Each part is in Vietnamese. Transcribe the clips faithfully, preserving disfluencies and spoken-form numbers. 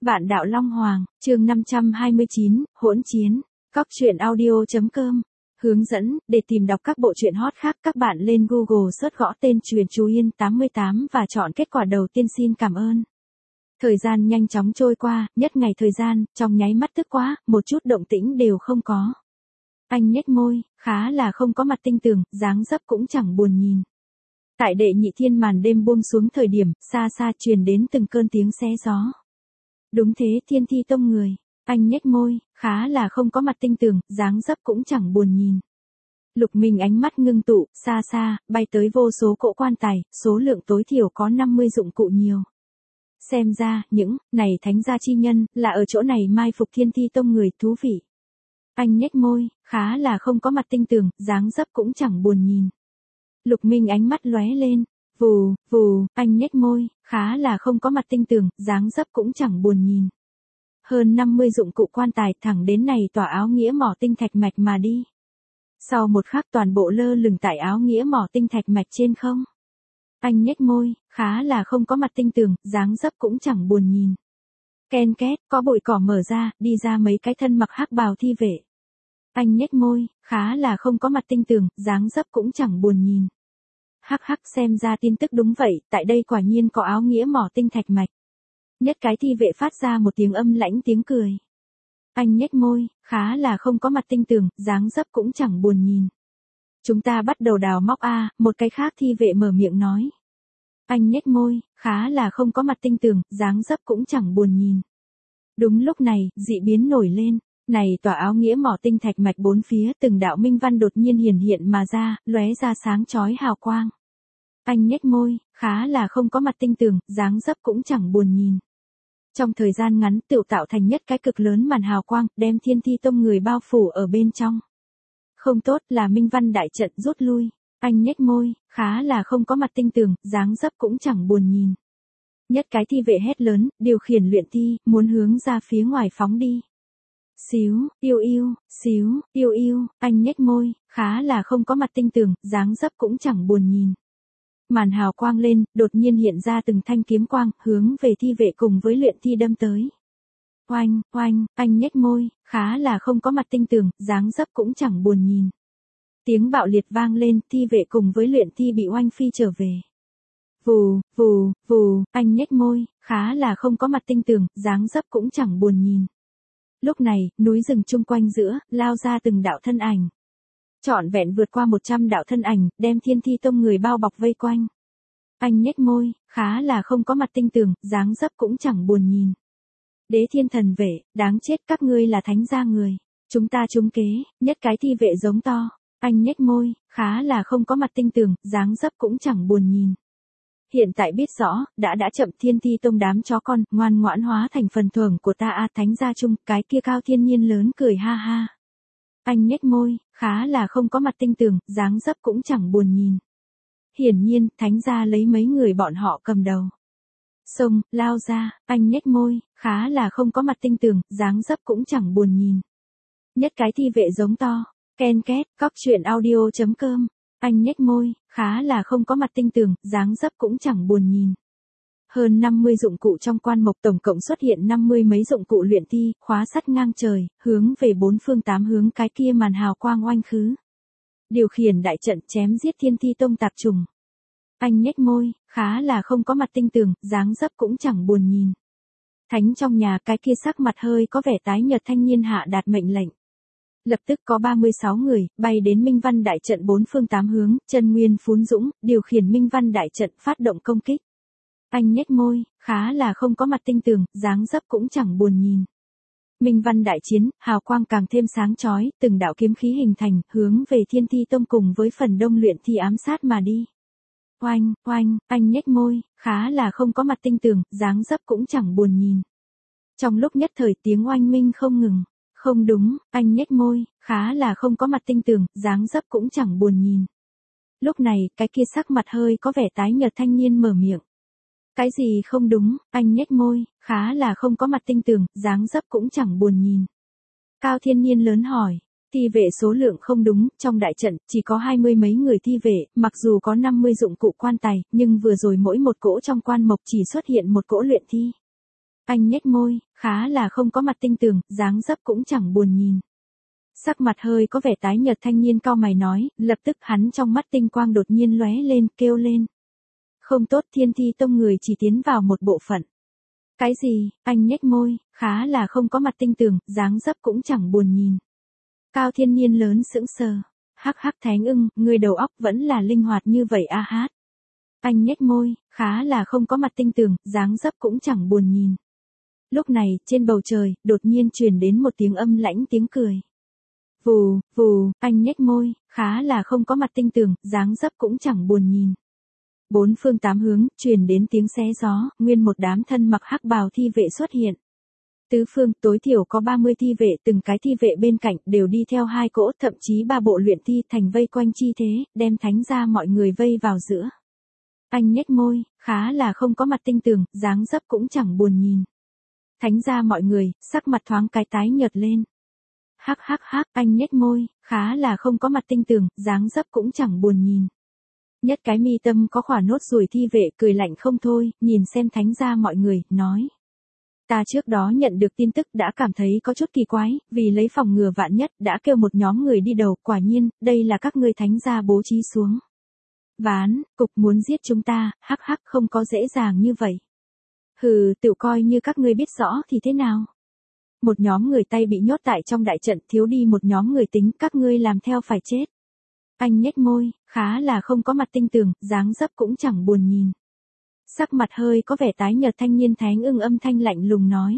Vạn Đạo Long Hoàng, chương năm trăm hai mươi chín, Hỗn Chiến, Cóc truyện audio chấm com. Hướng dẫn, để tìm đọc các bộ truyện hot khác các bạn lên Google search gõ tên Truyện Chú Yên tám mươi tám và chọn kết quả đầu tiên. Xin cảm ơn. Thời gian nhanh chóng trôi qua, nhất ngày thời gian, trong nháy mắt tức quá, một chút động tĩnh đều không có. Anh nhếch môi, khá là không có mặt tinh tường, dáng dấp cũng chẳng buồn nhìn. Tại đệ nhị thiên màn đêm buông xuống thời điểm, xa xa truyền đến từng cơn tiếng xé gió. Đúng thế, Thiên Thi Tông người. Anh nhếch môi, khá là không có mặt tinh tường, dáng dấp cũng chẳng buồn nhìn. Lục Minh ánh mắt ngưng tụ, xa xa, bay tới vô số cỗ quan tài, số lượng tối thiểu có năm mươi dụng cụ nhiều. Xem ra, những, này thánh gia chi nhân, là ở chỗ này mai phục Thiên Thi Tông người, thú vị. Anh nhếch môi, khá là không có mặt tinh tường, dáng dấp cũng chẳng buồn nhìn. Lục Minh ánh mắt lóe lên, vù, vù, anh nhếch môi, khá là không có mặt tinh tường, dáng dấp cũng chẳng buồn nhìn. Hơn năm mươi dụng cụ quan tài thẳng đến này tỏa áo nghĩa mỏ tinh thạch mạch mà đi. Sau một khắc toàn bộ lơ lửng tại áo nghĩa mỏ tinh thạch mạch trên không. Anh nhếch môi, khá là không có mặt tinh tường, dáng dấp cũng chẳng buồn nhìn. Ken két, có bụi cỏ mở ra, đi ra mấy cái thân mặc hắc bào thi vệ. Anh nhếch môi, khá là không có mặt tinh tường, dáng dấp cũng chẳng buồn nhìn. Hắc hắc, xem ra tin tức đúng vậy, tại đây quả nhiên có áo nghĩa mỏ tinh thạch mạch. Nhất cái thi vệ phát ra một tiếng âm lãnh tiếng cười. Anh nhếch môi, khá là không có mặt tinh tường, dáng dấp cũng chẳng buồn nhìn. Chúng ta bắt đầu đào móc a, một cái khác thi vệ mở miệng nói. Anh nhếch môi, khá là không có mặt tinh tường, dáng dấp cũng chẳng buồn nhìn. Đúng lúc này, dị biến nổi lên. Này tỏa áo nghĩa mỏ tinh thạch mạch bốn phía từng đạo minh văn đột nhiên hiển hiện mà ra, lóe ra sáng chói hào quang. Anh nhếch môi, khá là không có mặt tinh tường, dáng dấp cũng chẳng buồn nhìn. Trong thời gian ngắn tự tạo thành nhất cái cực lớn màn hào quang, đem Thiên Thi Tông người bao phủ ở bên trong. Không tốt là minh văn đại trận rút lui. Anh nhếch môi, khá là không có mặt tinh tường, dáng dấp cũng chẳng buồn nhìn. Nhất cái thi vệ hét lớn, điều khiển luyện thi, muốn hướng ra phía ngoài phóng đi. Xíu, yêu yêu, xíu, yêu yêu, anh nhếch môi, khá là không có mặt tinh tường, dáng dấp cũng chẳng buồn nhìn. Màn hào quang lên, đột nhiên hiện ra từng thanh kiếm quang, hướng về thi vệ cùng với luyện thi đâm tới. Oanh, oanh, anh nhếch môi, khá là không có mặt tinh tường, dáng dấp cũng chẳng buồn nhìn. Tiếng bạo liệt vang lên, thi vệ cùng với luyện thi bị oanh phi trở về. Vù, vù, vù, anh nhếch môi, khá là không có mặt tinh tường, dáng dấp cũng chẳng buồn nhìn. Lúc này, núi rừng chung quanh giữa, lao ra từng đạo thân ảnh. Trọn vẹn vượt qua một trăm đạo thân ảnh, đem Thiên Thi Tông người bao bọc vây quanh. Anh nhếch môi, khá là không có mặt tinh tường, dáng dấp cũng chẳng buồn nhìn. Đế Thiên Thần Vệ, đáng chết, các ngươi là thánh gia người. Chúng ta trúng kế, nhất cái thi vệ giống to. Anh nhếch môi, khá là không có mặt tinh tường, dáng dấp cũng chẳng buồn nhìn. Hiện tại biết rõ, đã đã chậm. Thiên Thi Tông đám chó con, ngoan ngoãn hóa thành phần thưởng của ta a. Thánh gia chung, cái kia Cao Thiên Nhiên lớn cười ha ha. Anh nhếch môi, khá là không có mặt tinh tường, dáng dấp cũng chẳng buồn nhìn. Hiển nhiên, thánh gia lấy mấy người bọn họ cầm đầu. Xông, lao ra, anh nhếch môi, khá là không có mặt tinh tường, dáng dấp cũng chẳng buồn nhìn. Nhất cái thi vệ giống to, ken két, cóc truyện audio chấm com. Anh nhếch môi, khá là không có mặt tinh tường, dáng dấp cũng chẳng buồn nhìn. Hơn năm mươi dụng cụ trong quan mộc tổng cộng xuất hiện năm mươi mấy dụng cụ luyện thi, khóa sắt ngang trời, hướng về bốn phương tám hướng cái kia màn hào quang oanh khứ. Điều khiển đại trận chém giết Thiên Thi Tông tạp trùng. Anh nhếch môi, khá là không có mặt tinh tường, dáng dấp cũng chẳng buồn nhìn. Thánh trong nhà cái kia sắc mặt hơi có vẻ tái nhợt thanh niên hạ đạt mệnh lệnh. Lập tức có ba mươi sáu người, bay đến minh văn đại trận bốn phương tám hướng, chân nguyên phún dũng, điều khiển minh văn đại trận phát động công kích. Anh nhếch môi, khá là không có mặt tinh tường, dáng dấp cũng chẳng buồn nhìn. Minh văn đại chiến, hào quang càng thêm sáng chói, từng đạo kiếm khí hình thành, hướng về Thiên Thi Tông cùng với phần đông luyện thi ám sát mà đi. Oanh, oanh, anh nhếch môi, khá là không có mặt tinh tường, dáng dấp cũng chẳng buồn nhìn. Trong lúc nhất thời tiếng oanh minh không ngừng. Không đúng, anh nhếch môi, khá là không có mặt tinh tường, dáng dấp cũng chẳng buồn nhìn. Lúc này, cái kia sắc mặt hơi có vẻ tái nhợt thanh niên mở miệng. Cái gì không đúng, anh nhếch môi, khá là không có mặt tinh tường, dáng dấp cũng chẳng buồn nhìn. Cao Thiên Nhiên lớn hỏi, thi vệ số lượng không đúng, trong đại trận, chỉ có hai mươi mấy người thi vệ, mặc dù có năm mươi dụng cụ quan tài, nhưng vừa rồi mỗi một cỗ trong quan mộc chỉ xuất hiện một cỗ luyện thi. Anh nhếch môi, khá là không có mặt tinh tường, dáng dấp cũng chẳng buồn nhìn. Sắc mặt hơi có vẻ tái nhợt thanh niên cau mày nói, lập tức hắn trong mắt tinh quang đột nhiên lóe lên, kêu lên. Không tốt, Thiên Thi Tông người chỉ tiến vào một bộ phận. Cái gì? Anh nhếch môi, khá là không có mặt tinh tường, dáng dấp cũng chẳng buồn nhìn. Cao Thiên Nhiên lớn sững sờ. Hắc hắc Thánh Ưng, người đầu óc vẫn là linh hoạt như vậy a hát. Anh nhếch môi, khá là không có mặt tinh tường, dáng dấp cũng chẳng buồn nhìn. Lúc này, trên bầu trời, đột nhiên truyền đến một tiếng âm lãnh tiếng cười. Vù, vù, anh nhếch môi, khá là không có mặt tinh tường, dáng dấp cũng chẳng buồn nhìn. Bốn phương tám hướng, truyền đến tiếng xé gió, nguyên một đám thân mặc hắc bào thi vệ xuất hiện. Tứ phương, tối thiểu có ba mươi thi vệ, từng cái thi vệ bên cạnh đều đi theo hai cỗ, thậm chí ba bộ luyện thi thành vây quanh chi thế, đem thánh gia mọi người vây vào giữa. Anh nhếch môi, khá là không có mặt tinh tường, dáng dấp cũng chẳng buồn nhìn. Thánh gia mọi người, sắc mặt thoáng cái tái nhợt lên. Hắc hắc hắc, anh nhếch môi, khá là không có mặt tinh tường, dáng dấp cũng chẳng buồn nhìn. Nhất cái mi tâm có khỏa nốt ruồi thi vệ cười lạnh không thôi, nhìn xem thánh gia mọi người, nói. Ta trước đó nhận được tin tức đã cảm thấy có chút kỳ quái, vì lấy phòng ngừa vạn nhất đã kêu một nhóm người đi đầu, quả nhiên, đây là các ngươi thánh gia bố trí xuống. Ván, cục muốn giết chúng ta, hắc hắc không có dễ dàng như vậy. Hừ, tự coi như các ngươi biết rõ thì thế nào. Một nhóm người tay bị nhốt tại trong đại trận, thiếu đi một nhóm người tính, các ngươi làm theo phải chết. Anh nhếch môi, khá là không có mặt tinh tường, dáng dấp cũng chẳng buồn nhìn. Sắc mặt hơi có vẻ tái nhợt thanh niên Thánh Ưng âm thanh lạnh lùng nói.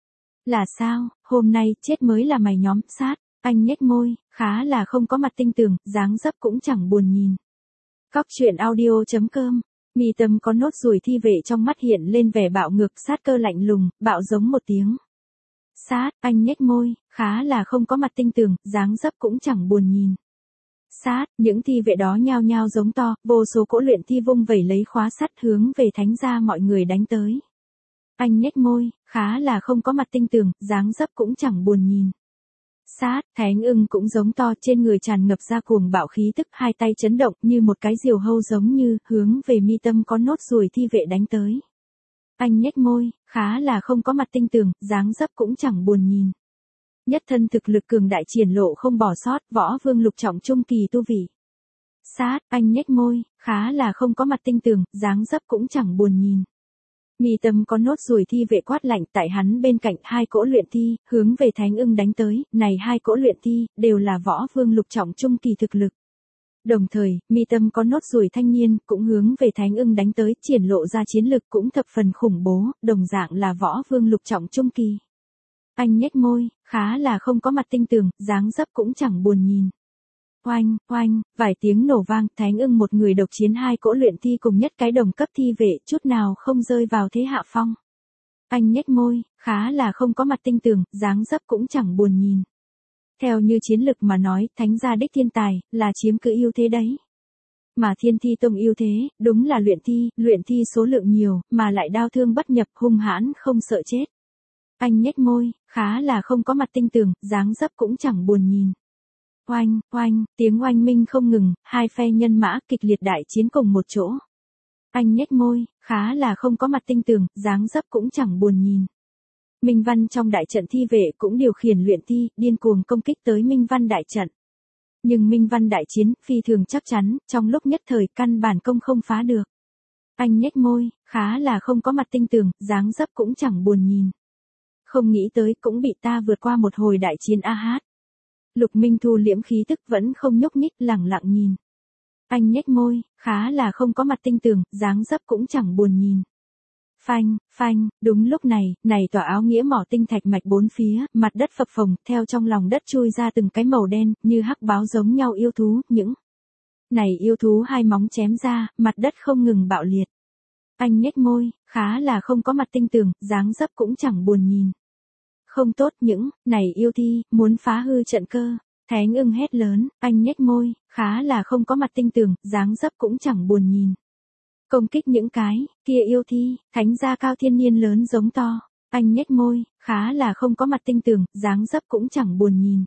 Là sao, hôm nay chết mới là mày nhóm, sát. Anh nhếch môi, khá là không có mặt tinh tường, dáng dấp cũng chẳng buồn nhìn. Cóc truyện audio chấm com, mi tâm có nốt ruồi thi vệ trong mắt hiện lên vẻ bạo ngược, sát cơ lạnh lùng, bạo giống một tiếng. Sát, anh nhếch môi, khá là không có mặt tinh tường, dáng dấp cũng chẳng buồn nhìn. Sát, những thi vệ đó nhao nhao giống to, vô số cỗ luyện thi vung vẩy lấy khóa sắt hướng về thánh gia mọi người đánh tới. Anh nhếch môi, khá là không có mặt tinh tường, dáng dấp cũng chẳng buồn nhìn. Sát, Thánh Ưng cũng giống to, trên người tràn ngập ra cuồng bạo khí tức, hai tay chấn động như một cái diều hâu giống như hướng về mi tâm có nốt ruồi thi vệ đánh tới. Anh nhếch môi, khá là không có mặt tinh tường, dáng dấp cũng chẳng buồn nhìn. Nhất thân thực lực cường đại triển lộ không bỏ sót, võ vương lục trọng trung kỳ tu vị. Sát, anh nhếch môi, khá là không có mặt tinh tường, dáng dấp cũng chẳng buồn nhìn. Mi tâm có nốt ruồi thi vệ quát lạnh, tại hắn bên cạnh hai cỗ luyện thi, hướng về Thánh Ưng đánh tới, này hai cỗ luyện thi, đều là võ vương lục trọng trung kỳ thực lực. Đồng thời, mi tâm có nốt ruồi thanh niên, cũng hướng về Thánh Ưng đánh tới, triển lộ ra chiến lực cũng thập phần khủng bố, đồng dạng là võ vương lục trọng trung kỳ. Anh nhếch môi, khá là không có mặt tinh tường, dáng dấp cũng chẳng buồn nhìn. Oanh, oanh, vài tiếng nổ vang, Thánh Ưng một người độc chiến hai cỗ luyện thi cùng nhất cái đồng cấp thi vệ, chút nào không rơi vào thế hạ phong. Anh nhếch môi, khá là không có mặt tinh tường, dáng dấp cũng chẳng buồn nhìn. Theo như chiến lực mà nói, thánh gia đích thiên tài, là chiếm cứ ưu thế đấy. Mà Thiên Thi Tông ưu thế, đúng là luyện thi, luyện thi số lượng nhiều, mà lại đao thương bất nhập, hung hãn, không sợ chết. Anh nhếch môi, khá là không có mặt tinh tường, dáng dấp cũng chẳng buồn nhìn. Oanh, oanh, tiếng oanh minh không ngừng, hai phe nhân mã kịch liệt đại chiến cùng một chỗ. Anh nhếch môi, khá là không có mặt tinh tường, dáng dấp cũng chẳng buồn nhìn. Minh Văn trong đại trận thi vệ cũng điều khiển luyện thi, điên cuồng công kích tới Minh Văn đại trận. Nhưng Minh Văn đại chiến, phi thường chắc chắn, trong lúc nhất thời căn bản công không phá được. Anh nhếch môi, khá là không có mặt tinh tường, dáng dấp cũng chẳng buồn nhìn. Không nghĩ tới cũng bị ta vượt qua một hồi đại chiến a hát. Lục Minh thu liễm khí tức vẫn không nhúc nhích, lẳng lặng nhìn. Anh nhếch môi, khá là không có mặt tinh tường, dáng dấp cũng chẳng buồn nhìn. Phanh, phanh, đúng lúc này, này tòa áo nghĩa mỏ tinh thạch mạch bốn phía, mặt đất phập phồng, theo trong lòng đất chui ra từng cái màu đen, như hắc báo giống nhau yêu thú, những này yêu thú hai móng chém ra, mặt đất không ngừng bạo liệt. Anh nhếch môi, khá là không có mặt tinh tường, dáng dấp cũng chẳng buồn nhìn. Không tốt, những này yêu thi, muốn phá hư trận cơ. Thánh Ưng hét lớn, anh nhếch môi, khá là không có mặt tinh tường, dáng dấp cũng chẳng buồn nhìn. Công kích những cái kia yêu thi, thánh gia Cao Thiên Nhiên lớn giống to. Anh nhếch môi, khá là không có mặt tinh tường, dáng dấp cũng chẳng buồn nhìn.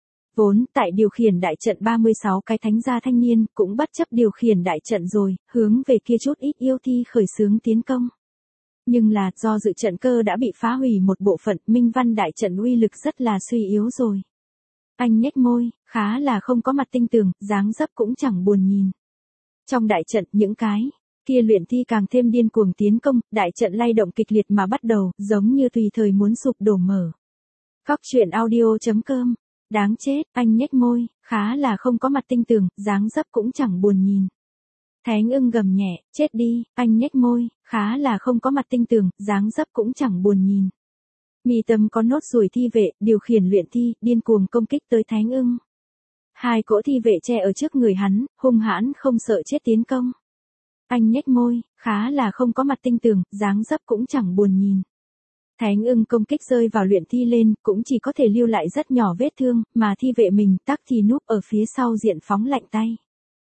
Vốn tại điều khiển đại trận ba mươi sáu cái thánh gia thanh niên cũng bất chấp điều khiển đại trận rồi, hướng về kia chút ít yêu thi khởi xướng tiến công. Nhưng là, do dự trận cơ đã bị phá hủy một bộ phận, minh văn đại trận uy lực rất là suy yếu rồi. Anh nhếch môi, khá là không có mặt tinh tường, dáng dấp cũng chẳng buồn nhìn. Trong đại trận, những cái kia luyện thi càng thêm điên cuồng tiến công, đại trận lay động kịch liệt mà bắt đầu, giống như tùy thời muốn sụp đổ mở. Cóc truyện audio chấm com. Đáng chết, anh nhếch môi, khá là không có mặt tinh tường, dáng dấp cũng chẳng buồn nhìn. Thánh ưng gầm nhẹ, chết đi, anh nhếch môi, khá là không có mặt tinh tường, dáng dấp cũng chẳng buồn nhìn. Mi tâm có nốt ruồi thi vệ, điều khiển luyện thi, điên cuồng công kích tới thánh ưng. Hai cỗ thi vệ che ở trước người hắn, hung hãn không sợ chết tiến công. Anh nhếch môi, khá là không có mặt tinh tường, dáng dấp cũng chẳng buồn nhìn. Thánh ưng công kích rơi vào luyện thi lên, cũng chỉ có thể lưu lại rất nhỏ vết thương, mà thi vệ mình tắc thì núp ở phía sau diện phóng lạnh tay.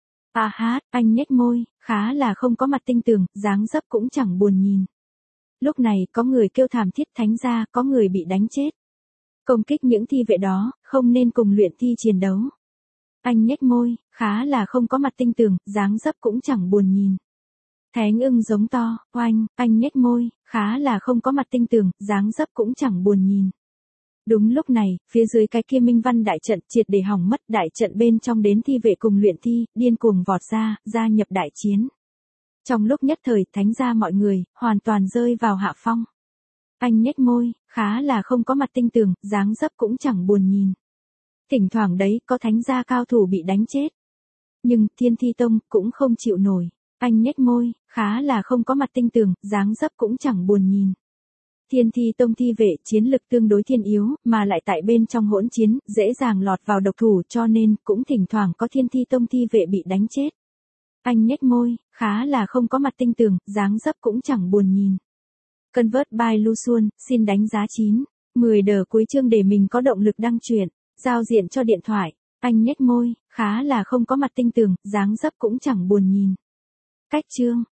À hát, anh nhếch môi, khá là không có mặt tinh tường, dáng dấp cũng chẳng buồn nhìn. Lúc này, có người kêu thảm thiết thánh ra, có người bị đánh chết. Công kích những thi vệ đó, không nên cùng luyện thi chiến đấu. Anh nhếch môi, khá là không có mặt tinh tường, dáng dấp cũng chẳng buồn nhìn. Thánh ưng giống to, oanh, anh nhếch môi, khá là không có mặt tinh tường, dáng dấp cũng chẳng buồn nhìn. Đúng lúc này, phía dưới cái kia minh văn đại trận triệt để hỏng mất, đại trận bên trong đến thi vệ cùng luyện thi, điên cuồng vọt ra, gia nhập đại chiến. Trong lúc nhất thời, thánh gia mọi người, hoàn toàn rơi vào hạ phong. Anh nhếch môi, khá là không có mặt tinh tường, dáng dấp cũng chẳng buồn nhìn. Thỉnh thoảng đấy, có thánh gia cao thủ bị đánh chết. Nhưng, Thiên Thi Tông, cũng không chịu nổi. Anh nhếch môi, khá là không có mặt tinh tường, dáng dấp cũng chẳng buồn nhìn. Thiên Thi Tông thi vệ chiến lực tương đối thiên yếu, mà lại tại bên trong hỗn chiến, dễ dàng lọt vào độc thủ cho nên, cũng thỉnh thoảng có Thiên Thi Tông thi vệ bị đánh chết. Anh nhếch môi, khá là không có mặt tinh tường, dáng dấp cũng chẳng buồn nhìn. Convert by Luxuan, xin đánh giá chín, mười đờ cuối chương để mình có động lực đăng truyện, giao diện cho điện thoại. Anh nhếch môi, khá là không có mặt tinh tường, dáng dấp cũng chẳng buồn nhìn. Cách chương